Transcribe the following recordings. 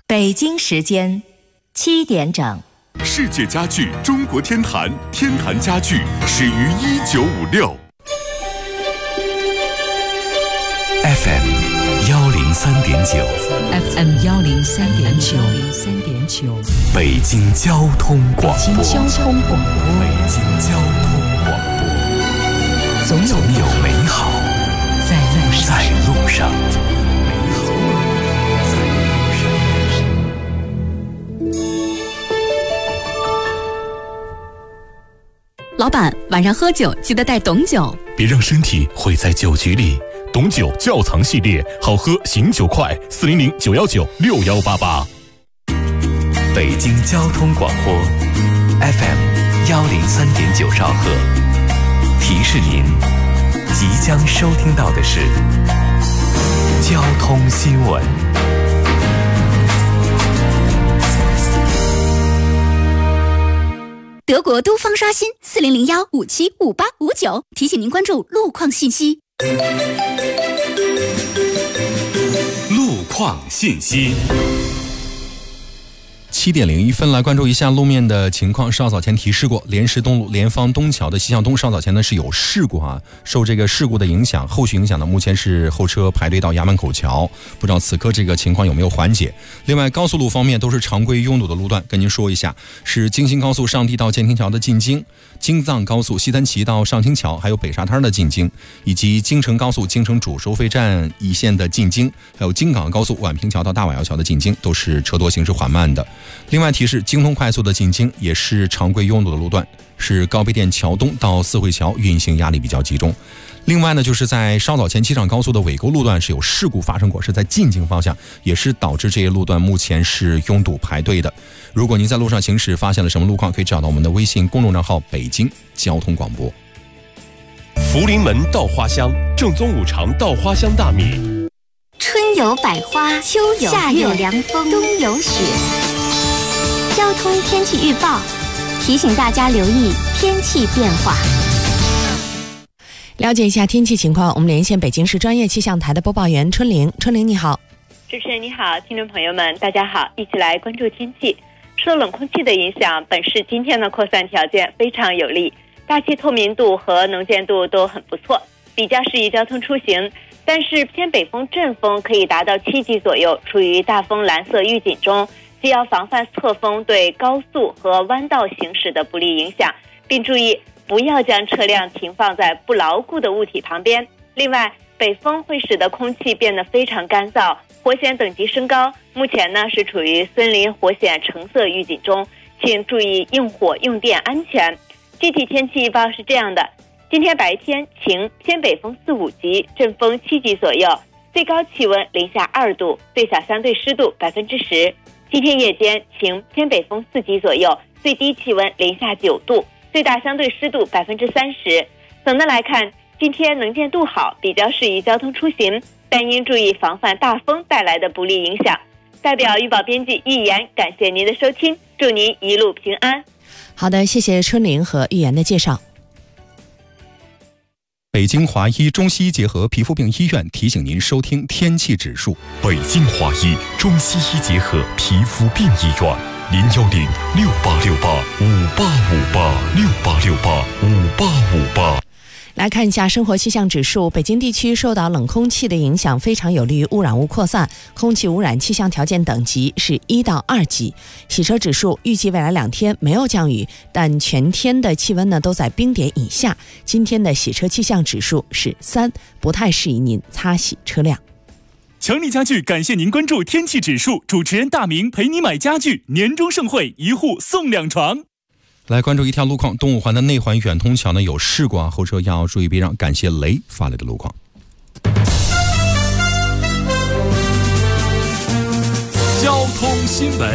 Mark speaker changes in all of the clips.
Speaker 1: 北京时间7点整。
Speaker 2: 世界家具中国天坛，天坛家具始于1956。
Speaker 3: FM 103.9
Speaker 4: FM 103.9
Speaker 3: 北京交通广播。
Speaker 4: 北京交通广播。
Speaker 3: 北京交通广播。总有美好在路上。
Speaker 5: 老板，晚上喝酒记得带董酒，
Speaker 6: 别让身体毁在酒局里。董酒窖藏系列，好喝醒酒快，400-919-6188。
Speaker 3: 北京交通广播 FM 103.9兆赫，提示您即将收听到的是交通新闻。
Speaker 5: 德国都方刷新4001575859，提醒您关注路况信息。
Speaker 2: 路况信息。
Speaker 7: 7点01分，来关注一下路面的情况。稍早前提示过，莲石东路莲芳东桥的西向东稍早前呢是有事故啊，受这个事故的影响，后续影响呢目前是后车排队到衙门口桥，不知道此刻这个情况有没有缓解。另外高速路方面都是常规拥堵的路段，跟您说一下，是京新高速上地到建亭桥的进京，京藏高速西三旗到上清桥，还有北沙滩的进京，以及京承高速京承主收费站一线的进京，还有京港高速宛平桥到大瓦窑桥的进京，都是车多行驶缓慢的。另外提示，京通快速的进京也是常规拥堵的路段，是高碑店桥东到四惠桥运行压力比较集中。另外呢，就是在稍早前机场高速的尾沟路段是有事故发生过，是在进京方向，也是导致这些路段目前是拥堵排队的。如果您在路上行驶发现了什么路况，可以找到我们的微信公众账号北京交通广播。
Speaker 6: 福临门稻花香，正宗五常稻花香大米。
Speaker 8: 春有百花，秋有夏有凉风，冬有雪。交通天气预报提醒大家留意天气变化。
Speaker 4: 了解一下天气情况，我们连线北京市专业气象台的播报员春玲。春玲你好。
Speaker 9: 主持人你好，听众朋友们大家好，一起来关注天气。受冷空气的影响，本市今天的扩散条件非常有利，大气透明度和能见度都很不错，比较适宜交通出行。但是偏北风阵风可以达到7级左右，处于大风蓝色预警中，既要防范侧风对高速和弯道行驶的不利影响，并注意不要将车辆停放在不牢固的物体旁边。另外，北风会使得空气变得非常干燥，火险等级升高，目前呢是处于森林火险橙色预警中，请注意用火用电安全。具体天气预报是这样的：今天白天晴，偏北风4、5级，阵风7级左右，最高气温零下2度，最小相对湿度10%。今天夜间晴，偏北风4级左右，最低气温零下9度，最大相对湿度30%。总的来看，今天能见度好，比较适宜交通出行，但应注意防范大风带来的不利影响。代表预报编辑预言，感谢您的收听，祝您一路平安。
Speaker 4: 好的，谢谢春玲和预言的介绍。
Speaker 7: 北京华医中西医结合皮肤病医院提醒您收听天气指数。
Speaker 6: 北京华医中西医结合皮肤病医院，010-6868-5858，6868-5858。
Speaker 4: 来看一下生活气象指数，北京地区受到冷空气的影响，非常有利于污染物扩散，空气污染气象条件等级是1到2级。洗车指数预计未来2天没有降雨，但全天的气温呢都在冰点以下。今天的洗车气象指数是3，不太适宜您擦洗车辆。
Speaker 10: 强力家具感谢您关注天气指数，主持人大明陪你买家具，年终盛会1户送2床。
Speaker 7: 来关注一条路况，东五环的内环远通桥呢有事故啊，后车要注意避让。感谢雷发来的路况。
Speaker 10: 交通新闻。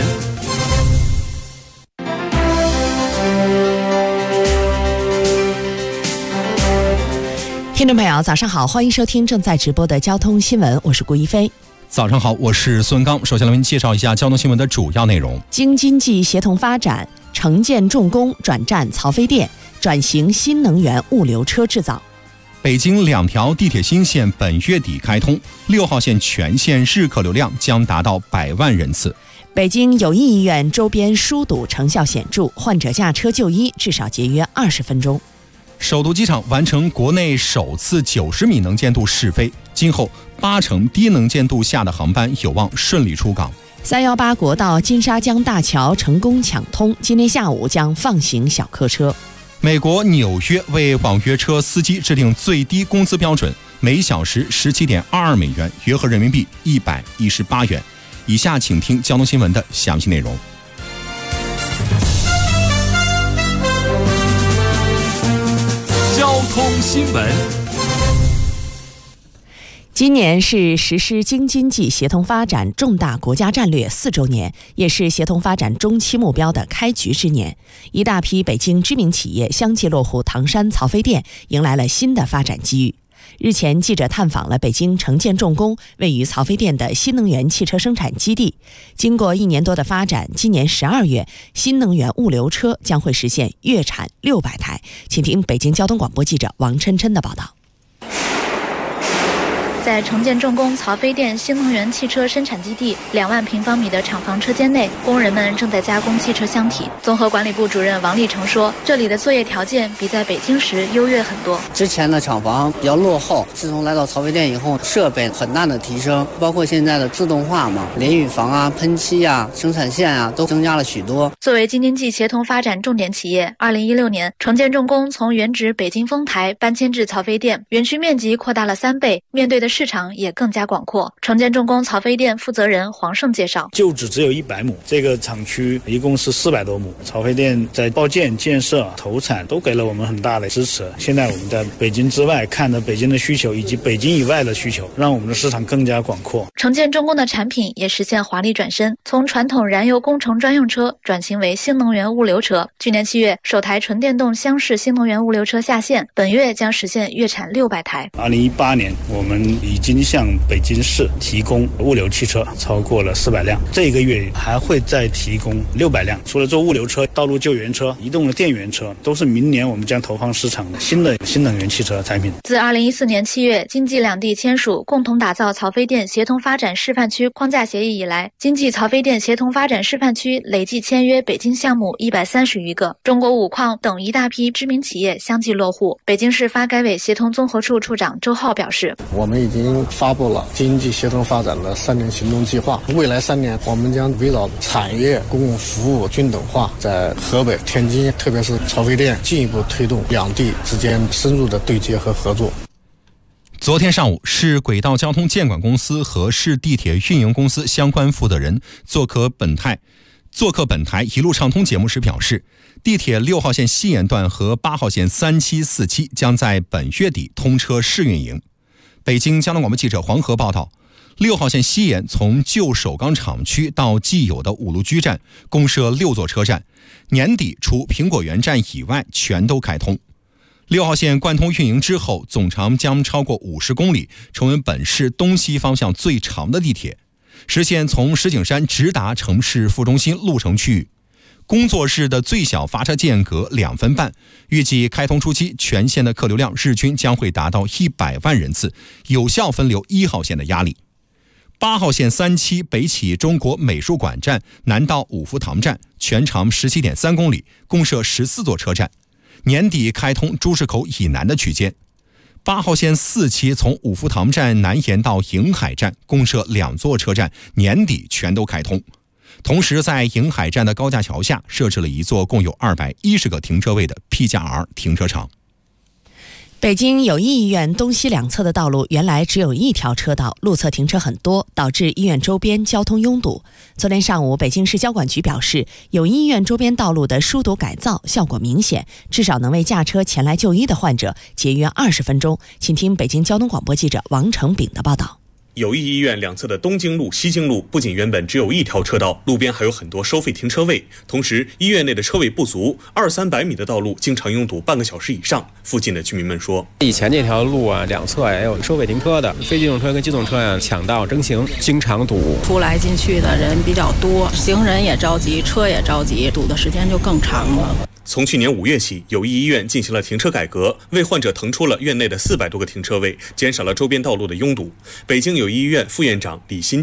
Speaker 4: 听众朋友早上好，欢迎收听正在直播的交通新闻，我是顾一飞。
Speaker 7: 早上好，我是孙刚。首先来为您介绍一下交通新闻的主要内容。
Speaker 4: 京津冀协同发展，城建重工转战曹妃甸，转型新能源物流车制造。
Speaker 7: 北京2条地铁新线本月底开通，6号线全线日客流量将达到100万人次。
Speaker 4: 北京友谊医院周边疏堵成效显著，患者驾车就医至少节约20分钟。
Speaker 7: 首都机场完成国内首次90米能见度试飞，今后80%低能见度下的航班有望顺利出港。
Speaker 4: 318国道金沙江大桥成功抢通，今天下午将放行小客车。
Speaker 7: 美国纽约为网约车司机制定最低工资标准，每小时17.22美元，约合人民币118元。以下请听交通新闻的详细内容。
Speaker 10: 交通新闻。
Speaker 4: 今年是实施京津冀协同发展重大国家战略4周年，也是协同发展中期目标的开局之年。一大批北京知名企业相继落户唐山曹妃甸，迎来了新的发展机遇。日前，记者探访了北京城建重工位于曹妃甸的新能源汽车生产基地。经过1年多的发展，今年12月，新能源物流车将会实现月产600台。请听北京交通广播记者王琛琛的报道。
Speaker 11: 在城建重工曹妃甸新能源汽车生产基地2万平方米的厂房车间内，工人们正在加工汽车箱体。综合管理部主任王立成说，这里的作业条件比在北京时优越很多。
Speaker 12: 之前的厂房比较落后，自从来到曹妃甸以后，设备很大的提升，包括现在的自动化嘛，淋雨房啊、喷漆啊、生产线啊都增加了许多。
Speaker 11: 作为京津冀协同发展重点企业，2016年城建重工从原址北京丰台搬迁至曹妃甸，园区面积扩大了3倍，面对的市场也更加广阔。城建重工曹妃甸负责人黄胜介绍，
Speaker 13: 旧址只有100亩，这个厂区一共是400多亩。曹妃甸在报建、建设、投产都给了我们很大的支持。现在我们在北京之外看着北京的需求以及北京以外的需求，让我们的市场更加广阔。
Speaker 11: 城建重工的产品也实现华丽转身，从传统燃油工程专用车转型为新能源物流车。去年7月，首台纯电动厢式新能源物流车下线，本月将实现月产600台。
Speaker 13: 2018年，我们已经向北京市提供物流汽车超过了400辆，这个月还会再提供600辆。除了做物流车、道路救援车、移动的电源车，都是明年我们将投放市场的新的新能源汽车产品。
Speaker 11: 自2014年7月，京冀两地签署共同打造曹妃甸协同发展示范区框架协议以来，京冀曹妃甸协同发展示范区累计签约北京项目130余个，中国五矿等一大批知名企业相继落户。北京市发改委协同综合处处长周浩表示，
Speaker 14: 我们已经发布了京津冀协同发展的3年行动计划，未来3年我们将围绕产业、公共服务均等化，在河北、天津，特别是曹妃甸，进一步推动两地之间深入的对接和合作。
Speaker 7: 昨天上午，市轨道交通监管公司和市地铁运营公司相关负责人做客本台一路畅通节目时表示，地铁6号线西延段和8号线3期、4期将在本月底通车试运营。北京交通广播记者黄河报道，6号线西延从旧首钢厂区到既有的五路居站，共设6座车站，年底除苹果园站以外全都开通。6号线贯通运营之后，总长将超过50公里，成为本市东西方向最长的地铁，实现从石景山直达城市副中心路程区域。工作日的最小发车间隔2分半，预计开通初期全线的客流量日均将会达到100万人次，有效分流1号线的压力。8号线3期北起中国美术馆站，南到五福塘站，全长17.3公里，共设14座车站，年底开通朱市口以南的区间。8号线4期从五福塘站南延到瀛海站，共设2座车站，年底全都开通。同时，在瀛海站的高架桥下设置了一座共有210个停车位的 P+R 停车场。
Speaker 4: 北京友谊医院东西两侧的道路原来只有1条车道，路侧停车很多，导致医院周边交通拥堵。昨天上午，北京市交管局表示，友谊医院周边道路的疏堵改造效果明显，至少能为驾车前来就医的患者节约20分钟。请听北京交通广播记者王成炳的报道。
Speaker 15: 友谊医院两侧的东京路、西京路不仅原本只有1条车道，路边还有很多收费停车位，同时医院内的车位不足，200-300米的道路经常拥堵半个小时以上。附近的居民们说，
Speaker 16: 以前这条路啊，两侧也有收费停车的，非机动车跟机动车呀抢道争行，经常堵，
Speaker 17: 出来进去的人比较多，行人也着急，车也着急，堵的时间就更长了。
Speaker 15: 从去年5月起，友谊医院进行了停车改革，为患者腾出了院内的400多个停车位，减少了周边道路的拥堵。北京友谊医院副院长李欣介绍，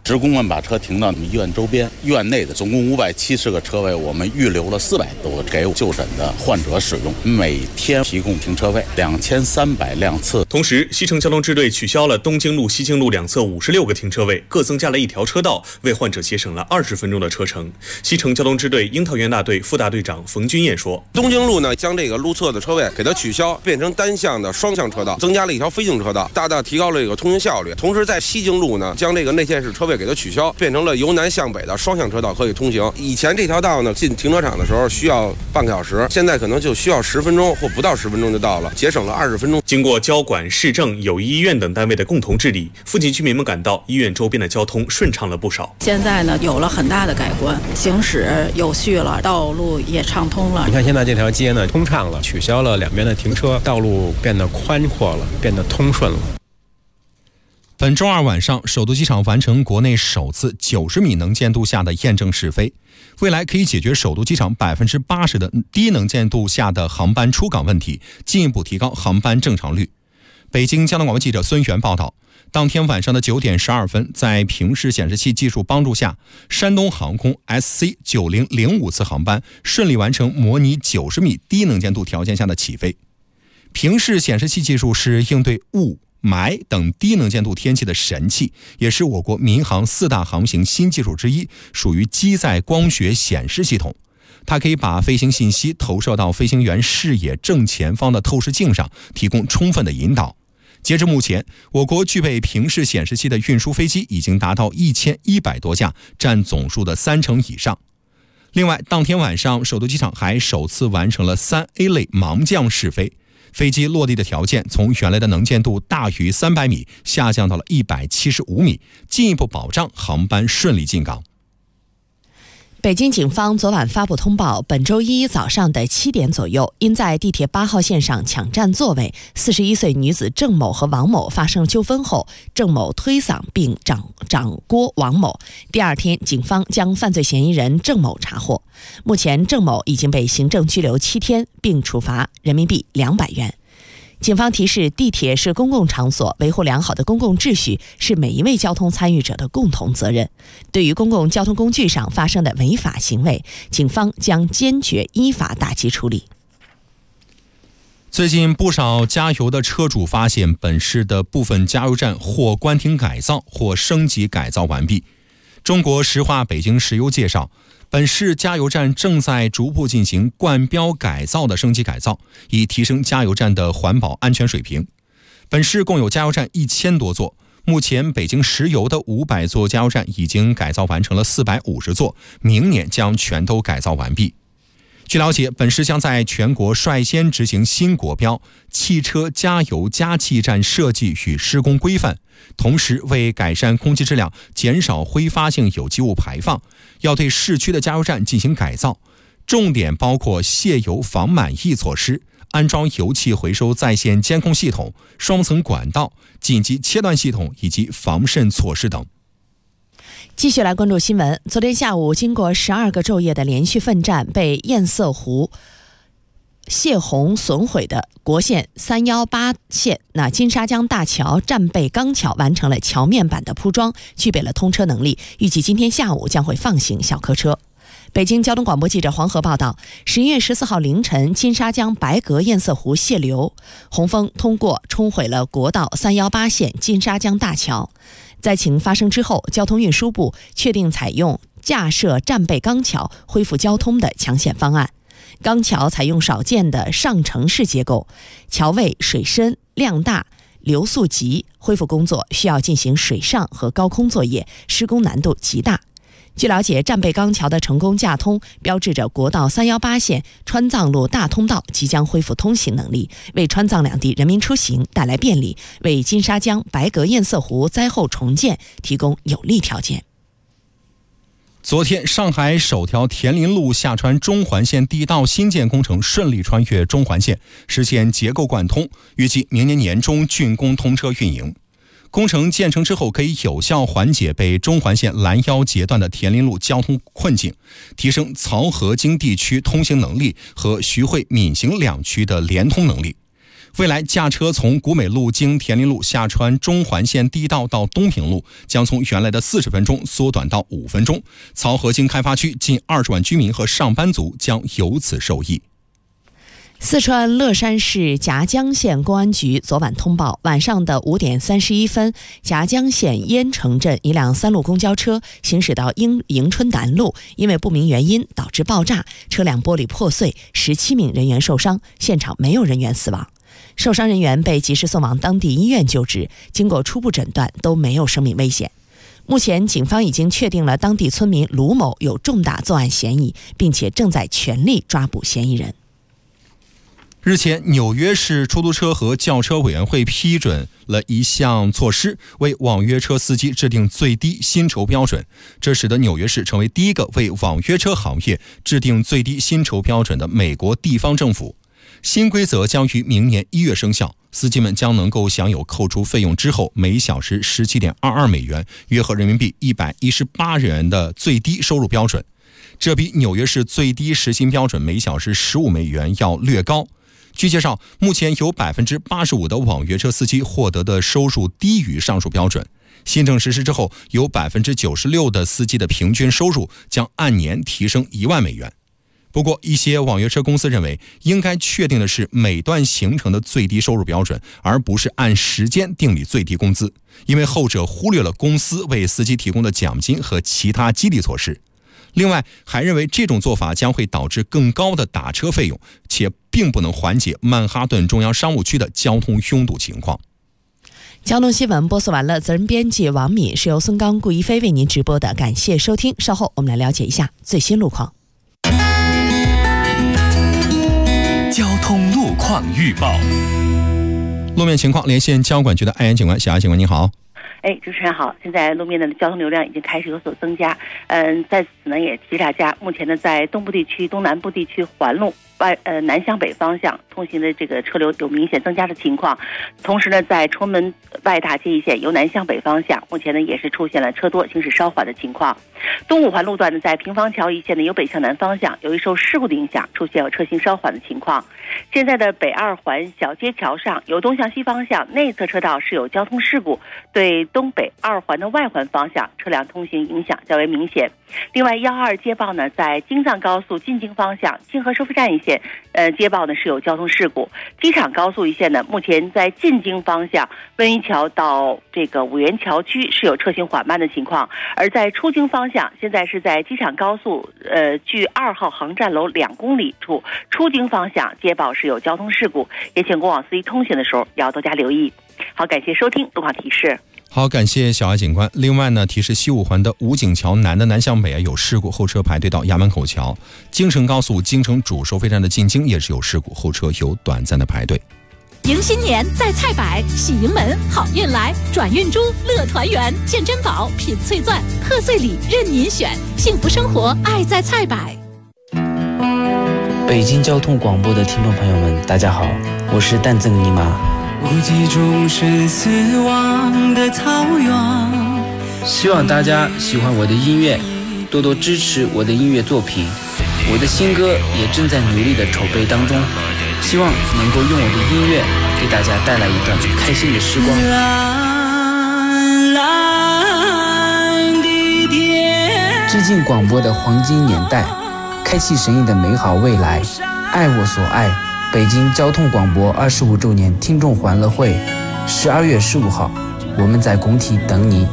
Speaker 18: 职工们把车停到医院周边，院内的总共570个车位，我们预留了400多个给就诊的患者使用，每天提供停车位2300辆次。
Speaker 15: 同时，西城交通支队取消了东京路、西京路两侧56个停车位，各增加了1条车道，为患者节省了20分钟的车程。西城交通支队樱桃园大队副大队长冯军彦说：“
Speaker 19: 东京路呢，将这个路侧的车位给它取消，变成单向的双向车道，增加了1条非行车道，大大提高了这个通行效率。同时，在西京路呢，将这个内线式车位给它取消，变成了由南向北的双向车道可以通行。以前这条道呢，进停车场的时候需要半个小时，现在可能就需要10分钟或不到10分钟就到了，节省了20分钟。”
Speaker 15: 经过交管、市政、友谊医院等单位的共同治理，附近居民们感到医院周边的交通顺畅了不少。
Speaker 17: 现在呢，有了很大的改观，行驶有序了，道路也畅通了。
Speaker 16: 你看现在这条街呢通畅了，取消了两边的停车，道路变得宽阔了，变得通顺了。
Speaker 7: 本周二晚上，首都机场完成国内首次90米能见度下的验证试飞，未来可以解决首都机场80%的低能见度下的航班出港问题，进一步提高航班正常率。北京交通广播记者孙源报道，当天晚上的9点12分，在平视显示器技术帮助下，山东航空 SC9005 次航班顺利完成模拟90米低能见度条件下的起飞。平视显示器技术是应对雾、霾等低能见度天气的神器，也是我国民航4大航行新技术之一，属于机载光学显示系统。它可以把飞行信息投射到飞行员视野正前方的透视镜上，提供充分的引导。截至目前，我国具备平视显示器的运输飞机已经达到1100多架，占总数的30%以上。另外，当天晚上，首都机场还首次完成了3A 类盲降试飞，飞机落地的条件从原来的能见度大于300米下降到了175米，进一步保障航班顺利进港。
Speaker 4: 北京警方昨晚发布通报，本周一早上的7点左右，因在地铁8号线上抢占座位，41岁女子郑某和王某发生纠纷后，郑某推搡并掌掴王某。第二天，警方将犯罪嫌疑人郑某查获。目前，郑某已经被行政拘留7天，并处罚人民币200元。警方提示，地铁是公共场所，维护良好的公共秩序是每一位交通参与者的共同责任。对于公共交通工具上发生的违法行为，警方将坚决依法打击处理。
Speaker 7: 最近不少加油的车主发现，本市的部分加油站或关停改造，或升级改造完毕。中国石化北京石油介绍，本市加油站正在逐步进行冠标改造的升级改造，以提升加油站的环保安全水平。本市共有加油站1000多座，目前北京石油的500座加油站已经改造完成了450座，明年将全都改造完毕。据了解，本市将在全国率先执行新国标汽车加油加气站设计与施工规范，同时为改善空气质量，减少挥发性有机物排放，要对市区的加油站进行改造，重点包括卸油防满意措施、安装油气回收在线监控系统、双层管道、紧急切断系统以及防渗措施等。
Speaker 4: 继续来关注新闻。昨天下午，经过12个昼夜的连续奋战，被堰塞湖泄洪损毁的国线318线金沙江大桥战备钢桥完成了桥面板的铺装，具备了通车能力，预计今天下午将会放行小客车。北京交通广播记者黄河报道，11月14号凌晨，金沙江白阁堰塞湖泄流，洪峰通过冲毁了国道318线金沙江大桥。灾情发生之后，交通运输部确定采用架设战备钢桥恢复交通的强险方案。钢桥采用少见的上承式结构，桥位水深量大，流速急，恢复工作需要进行水上和高空作业，施工难度极大。据了解，战备钢桥的成功架通，标志着国道318线川藏路大通道即将恢复通行能力，为川藏两地人民出行带来便利，为金沙江白阁堰塞湖灾后重建提供有利条件。
Speaker 7: 昨天，上海首条田林路下穿中环线地道新建工程顺利穿越中环线，实现结构贯通，预计明年年中竣工通车运营。工程建成之后，可以有效缓解被中环线拦腰截断的田林路交通困境，提升漕河泾地区通行能力和徐汇闵行两区的联通能力。 未来驾车从古美路经田林路下穿中环线地道到东平路，将从原来的40分钟缩短到5分钟。漕河新开发区近20万居民和上班族将由此受益。
Speaker 4: 四川乐山市夹江县公安局昨晚通报，晚上的5点31分，夹江县烟城镇一辆3路公交车行驶到迎春南路，因为不明原因导致爆炸，车辆玻璃破碎，17名人员受伤，现场没有人员死亡。受伤人员被及时送往当地医院救治，经过初步诊断都没有生命危险。目前警方已经确定了当地村民卢某有重大作案嫌疑，并且正在全力抓捕嫌疑人。
Speaker 7: 日前，纽约市出租车和轿车委员会批准了一项措施，为网约车司机制定最低薪酬标准，这使得纽约市成为第一个为网约车行业制定最低薪酬标准的美国地方政府。新规则将于明年1月生效，司机们将能够享有扣除费用之后每小时17.22美元，约合人民币118元的最低收入标准。这比纽约市最低时薪标准每小时15美元要略高。据介绍，目前有 85% 的网约车司机获得的收入低于上述标准。新政实施之后，有 96% 的司机的平均收入将按年提升1万美元。不过，一些网约车公司认为，应该确定的是每段行程的最低收入标准，而不是按时间订立最低工资，因为后者忽略了公司为司机提供的奖金和其他激励措施。另外，还认为这种做法将会导致更高的打车费用，且并不能缓解曼哈顿中央商务区的交通拥堵情况。
Speaker 4: 交通新闻播送完了，责任编辑王敏，是由孙刚、顾一飞为您直播的，感谢收听。稍后我们来了解一下最新路况。
Speaker 3: 交通路况预报。
Speaker 7: 路面情况，连线交管局的艾岩警官。小艾警官，你好。
Speaker 20: 主持人好，现在路面的交通流量已经开始有所增加。在此呢也提大家，目前呢在东部地区、东南部地区环路南向北方向通行的这个车流有明显增加的情况。同时呢，在崇文外大街一线由南向北方向，目前呢也是出现了车多、行驶稍缓的情况。东五环路段呢，在平房桥一线呢由北向南方向，由于受事故的影响，出现有车行稍缓的情况。现在的北二环小街桥上，由东向西方向内侧车道是有交通事故，对东北二环的外环方向车辆通行影响较为明显。另外，12接报呢，在京藏高速进京方向清河收费站一线，接报呢是有交通事故。机场高速一线呢，目前在进京方向温榆桥到这个五原桥区是有车行缓慢的情况，而在出京方向，现在是在机场高速距2号航站楼2公里处出京方向接报是有交通事故，也请过往司机通行的时候要多加留意。好，感谢收听路况提示。
Speaker 7: 好，感谢小艾警官。另外呢，提示西五环的武警桥南的南向北有事故，后车排队到衙门口桥。京承高速京承主收费站的进京也是有事故，后车有短暂的排队。
Speaker 21: 迎新年在菜百，喜迎门好运来，转运珠乐团圆，见珍宝品翠钻，贺岁礼任您选，幸福生活爱在菜百。
Speaker 22: 北京交通广播的听众朋友们，大家好，我是蛋赠尼玛。
Speaker 23: 无极中是死亡的草原。
Speaker 22: 希望大家喜欢我的音乐，多多支持我的音乐作品。我的新歌也正在努力的筹备当中，希望能够用我的音乐给大家带来一段开心的时光。蓝蓝的天，致敬广播的黄金年代，开启神印的美好未来，爱我所爱。北京交通广播25周年听众欢乐会，12月15号，我们在工体等你。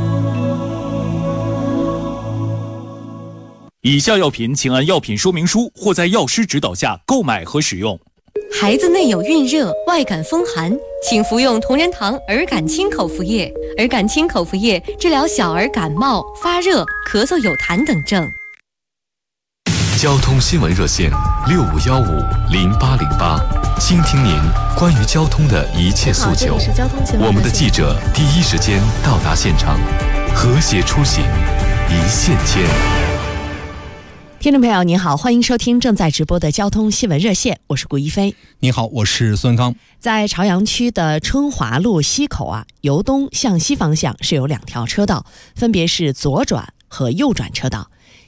Speaker 10: 以下药品请按药品说明书或在药师指导下购买和使用。
Speaker 24: 孩子内有孕热、外感风寒，请服用同仁堂儿感清口服液。儿感清口服液治疗小儿感冒、发热、咳嗽有痰等症。
Speaker 3: 交通新闻热线65150808，倾听您关于交通的一切诉求。我们的记者第一时间到达现场，和谐出行，一线牵。
Speaker 4: 听众朋友您好，欢迎收听正在直播的交通新闻热线，我是顾一飞。
Speaker 7: 你好，我是孙刚。
Speaker 4: 在朝阳区的春华路西口由东向西方向是有2条车道，分别是左转和右转车道。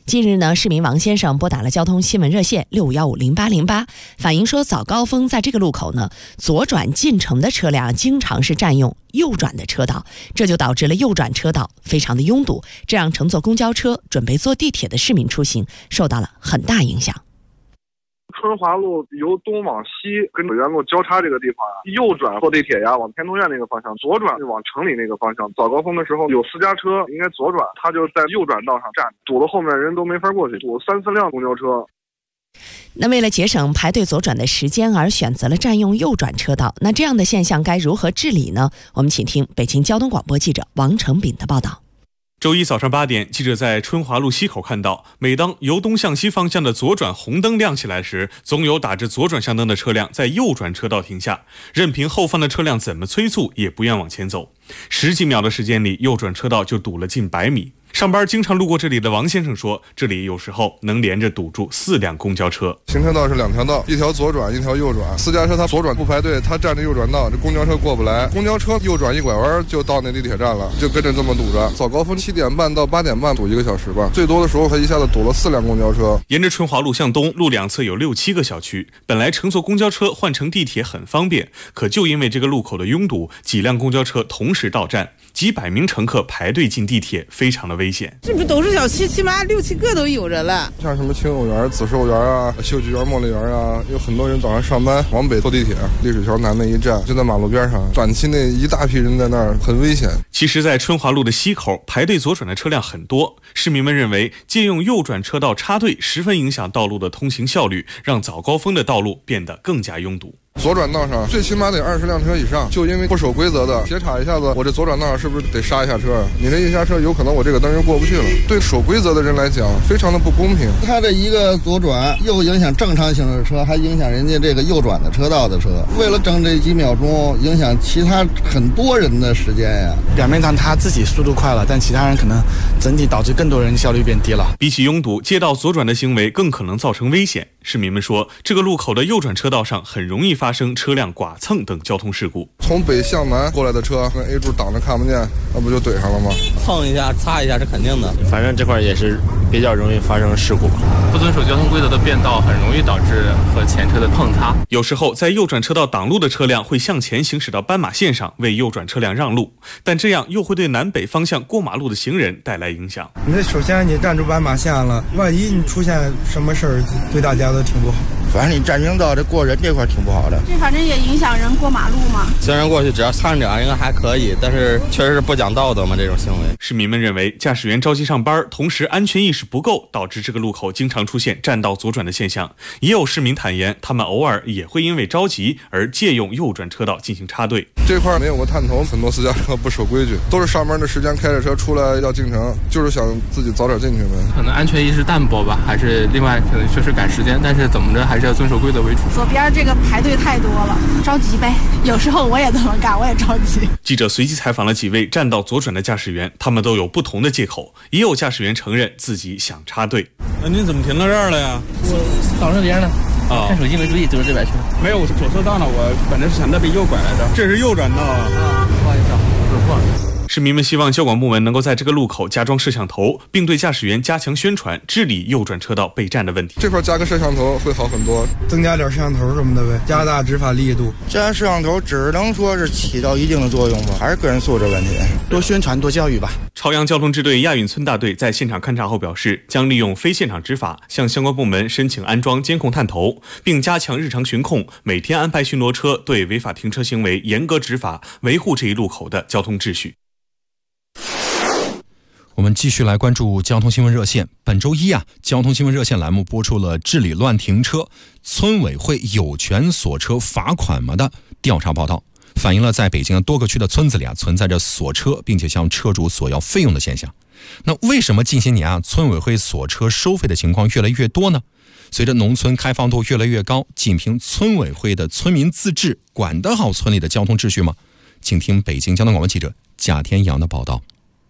Speaker 4: 近日呢，市民王先生拨打了交通新闻热线65150808，反映说早高峰在这个路口呢，左转进城的车辆经常是占用右转的车道，这就导致了右转车道非常的拥堵，这让乘坐公交车准备坐地铁的市民出行受到了很大影响。
Speaker 1: 春华路由东往西跟北园路交叉这个地方右转坐地铁呀，往天通苑那个方向；左转往城里那个方向。早高峰的时候有私家车应该左转，他就在右转道上站，堵了后面人都没法过去，堵3、4辆公交车。
Speaker 4: 那为了节省排队左转的时间而选择了占用右转车道，那这样的现象该如何治理呢？我们请听北京交通广播记者王成炳的报道。
Speaker 15: 周一早上8点，记者在春华路西口看到，每当由东向西方向的左转红灯亮起来时，总有打着左转向灯的车辆在右转车道停下，任凭后方的车辆怎么催促也不愿往前走。10几秒的时间里，右转车道就堵了近100米。上班经常路过这里的王先生说，这里有时候能连着堵住4辆公交车。
Speaker 2: 行车道是2条道，一条左转，一条右转。私家车他左转不排队，他站着右转道，这公交车过不来。公交车右转一拐弯就到那地铁站了，就跟着这么堵着。早高峰7点半到8点半堵1个小时吧，最多的时候他一下子堵了4辆公交车。
Speaker 15: 沿着春华路向东，路两侧有6、7个小区，本来乘坐公交车换乘地铁很方便，可就因为这个路口的拥堵，几辆公交车同时到站，几百名乘客排队进地铁，非常的危险。
Speaker 5: 这不都是小区，起码6、7个都有人了。
Speaker 2: 像什么清友园、紫寿园啊、秀菊园、茉莉园啊，有很多人早上上班往北坐地铁，丽水桥南那一站就在马路边上，短期内一大批人在那儿，很危险。
Speaker 15: 其实，在春华路的西口排队左转的车辆很多，市民们认为借用右转车道插队十分影响道路的通行效率，让早高峰的道路变得更加拥堵。
Speaker 2: 左转道上最起码得20辆车以上，就因为不守规则的，斜插一下子，我这左转道上是不是得刹一下车？你这一下车，有可能我这个灯就过不去了。对守规则的人来讲，非常的不公平。
Speaker 8: 他这一个左转，又影响正常行驶车，还影响人家这个右转的车道的车。为了争这几秒钟，影响其他很多人的时间呀。
Speaker 25: 表面上他自己速度快了，但其他人可能整体导致更多人效率变低了。
Speaker 15: 比起拥堵，借道左转的行为更可能造成危险。市民们说，这个路口的右转车道上很容易发生车辆剐蹭等交通事故。
Speaker 2: 从北向南过来的车，那 A 柱挡着看不见，那不就怼上了吗？
Speaker 26: 蹭一下、擦一下是肯定的。
Speaker 27: 反正这块也是比较容易发生事故。
Speaker 28: 不遵守交通规则的变道，很容易导致和前车的碰擦。
Speaker 15: 有时候，在右转车道挡路的车辆会向前行驶到斑马线上，为右转车辆让路，但这样又会对南北方向过马路的行人带来影响。
Speaker 29: 你首先你站住斑马线了，万一你出现什么事儿，对大家都挺不好。
Speaker 27: 反正你占行道这过人这块挺不好的，
Speaker 30: 这反正也影响人过马路嘛。
Speaker 27: 行人过去只要擦着点应该还可以，但是确实是不讲道德嘛，这种行为。
Speaker 15: 市民们认为驾驶员着急上班，同时安全意识不够，导致这个路口经常出现占道左转的现象。也有市民坦言，他们偶尔也会因为着急而借用右转车道进行插队。
Speaker 2: 这块没有个探头，很多私家车不守规矩，都是上班的时间开着车出来要进城，就是想自己早点进去呗。
Speaker 28: 可能安全意识淡薄吧，还是另外可能确实赶时间，但是怎么着还是要遵守规则为主。
Speaker 30: 左边这个排队太多了，着急呗。有时候我也这么干，我也着急。
Speaker 15: 记者随机采访了几位占道左转的驾驶员，他们都有不同的借口，也有驾驶员承认自己想插队。
Speaker 31: 那您怎么停到这儿了呀？
Speaker 28: 我挡着别人呢。看手机没注意，走到这边去了。
Speaker 31: 没有，我左车道呢，我本来是想那边右拐来的。这是右转道啊。
Speaker 28: 不好意思啊，我走错了。
Speaker 15: 市民们希望交管部门能够在这个路口加装摄像头，并对驾驶员加强宣传，治理右转车道被占的问题。
Speaker 2: 这块加个摄像头会好很多，
Speaker 29: 增加点摄像头什么的呗，加大执法力度。
Speaker 27: 加摄像头只能说是起到一定的作用吧，还是个人素质问题。
Speaker 25: 多宣传多教育吧。
Speaker 15: 朝阳交通支队亚运村大队在现场勘查后表示，将利用非现场执法向相关部门申请安装监控探头，并加强日常巡控，每天安排巡逻车对违法停车行为严格执法，维护这一路口的交通秩序。
Speaker 7: 我们继续来关注交通新闻热线。本周一交通新闻热线栏目播出了治理乱停车，村委会有权锁车罚款吗的调查报道，反映了在北京多个区的村子里存在着锁车并且向车主索要费用的现象。那为什么近些年村委会锁车收费的情况越来越多呢？随着农村开放度越来越高，仅凭村委会的村民自治管得好村里的交通秩序吗？请听北京交通广播记者贾天阳的报道。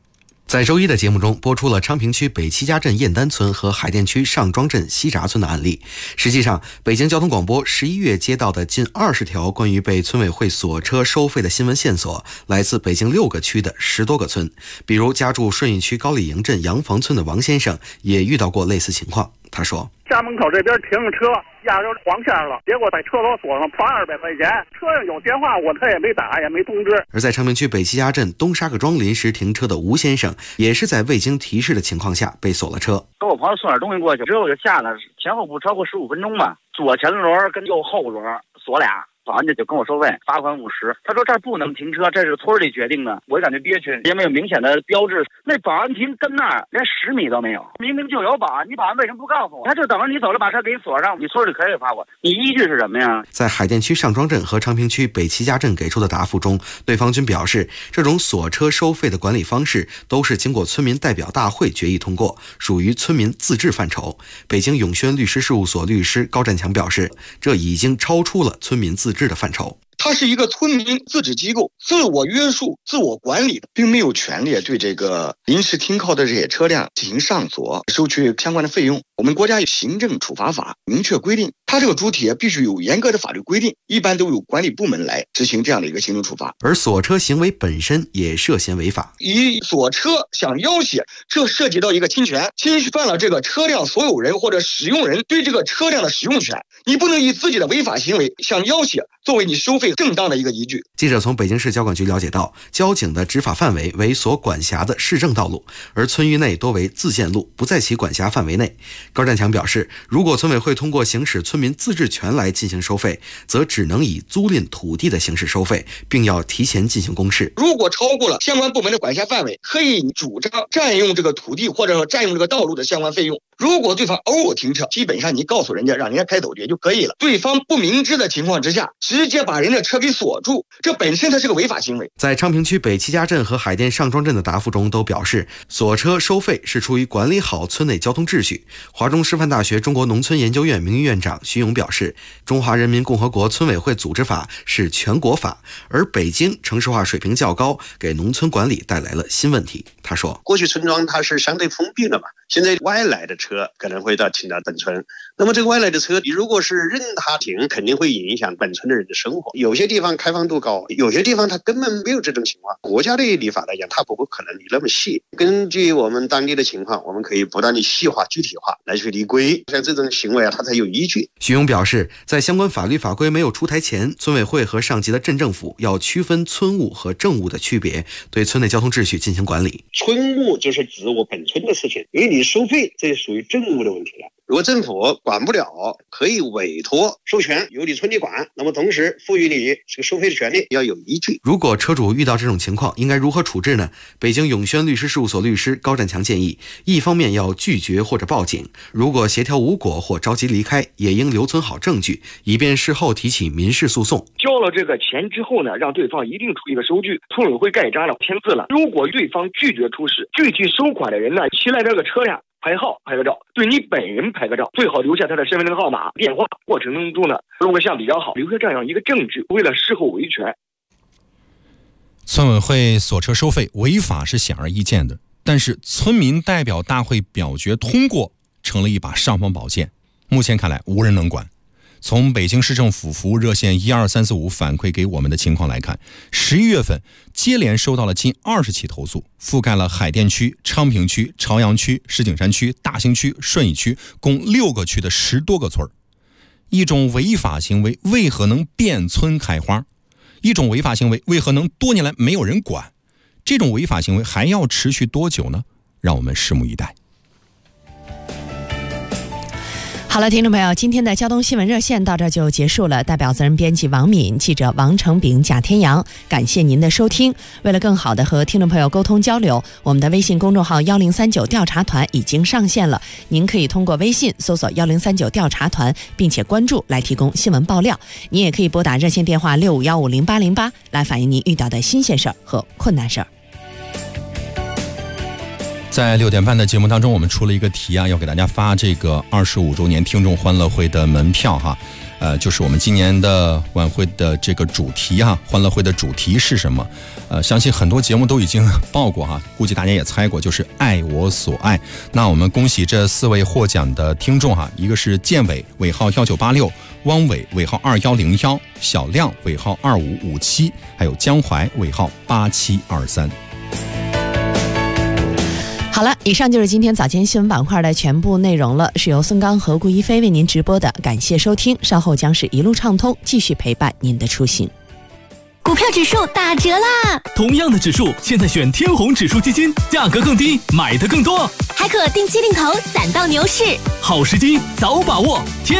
Speaker 6: 在周一的节目中播出了昌平区北七家镇燕丹村和海淀区上庄镇西闸村的案例。实际上，北京交通广播11月接到的近20条关于被村委会锁车收费的新闻线索，来自北京6个区的10多个村。比如家住顺义区高丽营镇杨房村的王先生也遇到过类似情况。他说，
Speaker 9: 家门口这边停着车，压着黄线了，结果在车头锁上罚200块钱，车上有电话他也没打也没通知。
Speaker 6: 而在昌平区北七家镇东沙各庄临时停车的吴先生，也是在未经提示的情况下被锁了车。
Speaker 11: 跟我朋友送点东西过去之后就下了，前后不超过15分钟吧，左前轮跟右后轮锁俩。保安就跟我收费，罚款50。他说这儿不能停车，这是村里决定的。我就感觉憋屈，也没有明显的标志。那保安亭跟那儿连10米都没有，明明就有保安，你保安为什么不告诉我？他就等着你走了，把车给你锁上，你村里可以罚我，你依据是什么呀？
Speaker 6: 在海淀区上庄镇和昌平区北七家镇给出的答复中，对方均表示，这种锁车收费的管理方式都是经过村民代表大会决议通过，属于村民自治范畴。北京永轩律师事务所律师高占强表示，这已经超出了村民自治的范畴。
Speaker 12: 它是一个村民自治机构，自我约束、自我管理的，并没有权利对这个临时停靠的这些车辆进行上锁、收取相关的费用。我们国家有行政处罚法明确规定，它这个主体必须有严格的法律规定，一般都有管理部门来执行这样的一个行政处罚。
Speaker 6: 而锁车行为本身也涉嫌违法，
Speaker 12: 以锁车想要挟，这涉及到一个侵权，侵犯了这个车辆所有人或者使用人对这个车辆的使用权。你不能以自己的违法行为想要挟作为你收费正当的一个依据。
Speaker 6: 记者从北京市交管局了解到，交警的执法范围为所管辖的市政道路，而村域内多为自建路，不在其管辖范围内。高占强表示，如果村委会通过行使村民自治权来进行收费，则只能以租赁土地的形式收费，并要提前进行公示。
Speaker 12: 如果超过了相关部门的管辖范围，可以主张占用这个土地或者说占用这个道路的相关费用。如果对方偶尔停车，基本上你告诉人家让人家开走也就可以了。对方不明知的情况之下，直接把人家车给锁住，这本身它是个违法行为。
Speaker 6: 在昌平区北七家镇和海淀上庄镇的答复中都表示，锁车收费是出于管理好村内交通秩序。华中师范大学中国农村研究院名誉院长徐勇表示，中华人民共和国村委会组织法是全国法，而北京城市化水平较高，给农村管理带来了新问题。他说，
Speaker 13: 过去村庄它是相对封闭的嘛，现在外来的车可能会停到本村，那么这个外来的车，你如果是任它停，肯定会影响本村的人的生活。有些地方开放度高，有些地方它根本没有这种情况。国家的立法来讲，它不可能理那么细。根据我们当地的情况，我们可以不断的细化、具体化来去立规，像这种行为它才有依据。
Speaker 6: 徐勇表示，在相关法律法规没有出台前，村委会和上级的镇政府要区分村务和政务的区别，对村内交通秩序进行管理。
Speaker 13: 村务就是指我本村的事情，因为你收费，这属于政务的问题了。如果政府管不了，可以委托授权由你村里管，那么同时赋予你这个收费的权利要有依据。
Speaker 6: 如果车主遇到这种情况，应该如何处置呢？北京永轩律师事务所律师高占强建议，一方面要拒绝或者报警，如果协调无果或着急离开，也应留存好证据，以便事后提起民事诉讼。
Speaker 14: 交了这个钱之后呢，让对方一定出一个收据，村委会盖章了签字了。如果对方拒绝出示，具体收款的人呢，骑来这个车辆牌号拍个照，对你本人拍个照，最好留下他的身份证号码、电话。过程当中呢，录个像比较好，留下这样一个证据，为了事后维权。
Speaker 7: 村委会锁车收费违法是显而易见的，但是村民代表大会表决通过成了一把尚方宝剑，目前看来无人能管。从北京市政府服务热线12345反馈给我们的情况来看，11月份接连收到了近20起投诉，覆盖了海淀区、昌平区、朝阳区、石景山区、大兴区、顺义区共6个区的10多个村。一种违法行为为何能变村开花？一种违法行为为何能多年来没有人管？这种违法行为还要持续多久呢？让我们拭目以待。
Speaker 4: 好了，听众朋友，今天的交通新闻热线到这就结束了。代表责任编辑王敏，记者王成炳、贾天阳，感谢您的收听。为了更好的和听众朋友沟通交流，我们的微信公众号1039调查团已经上线了，您可以通过微信搜索1039调查团，并且关注来提供新闻爆料。您也可以拨打热线电话65150808来反映您遇到的新鲜事儿和困难事儿。
Speaker 7: 在6点半的节目当中，我们出了一个题啊，要给大家发这个25周年听众欢乐会的门票哈。 就是我们今年的晚会的这个主题哈，欢乐会的主题是什么？相信很多节目都已经报过哈，估计大家也猜过，就是爱我所爱。那我们恭喜这4位获奖的听众哈，一个是建伟尾号1986，汪伟尾号2101，小亮尾号2557，还有江淮尾号8723。
Speaker 4: 好了，以上就是今天早间新闻板块的全部内容了，是由孙刚和顾一飞为您直播的，感谢收听，稍后将是一路畅通，继续陪伴您的出行。
Speaker 3: 股票指数打折啦！
Speaker 10: 同样的指数，现在选天弘指数基金，价格更低，买的更多，
Speaker 3: 还可定期定投，攒到牛市，
Speaker 10: 好时机，早把握！天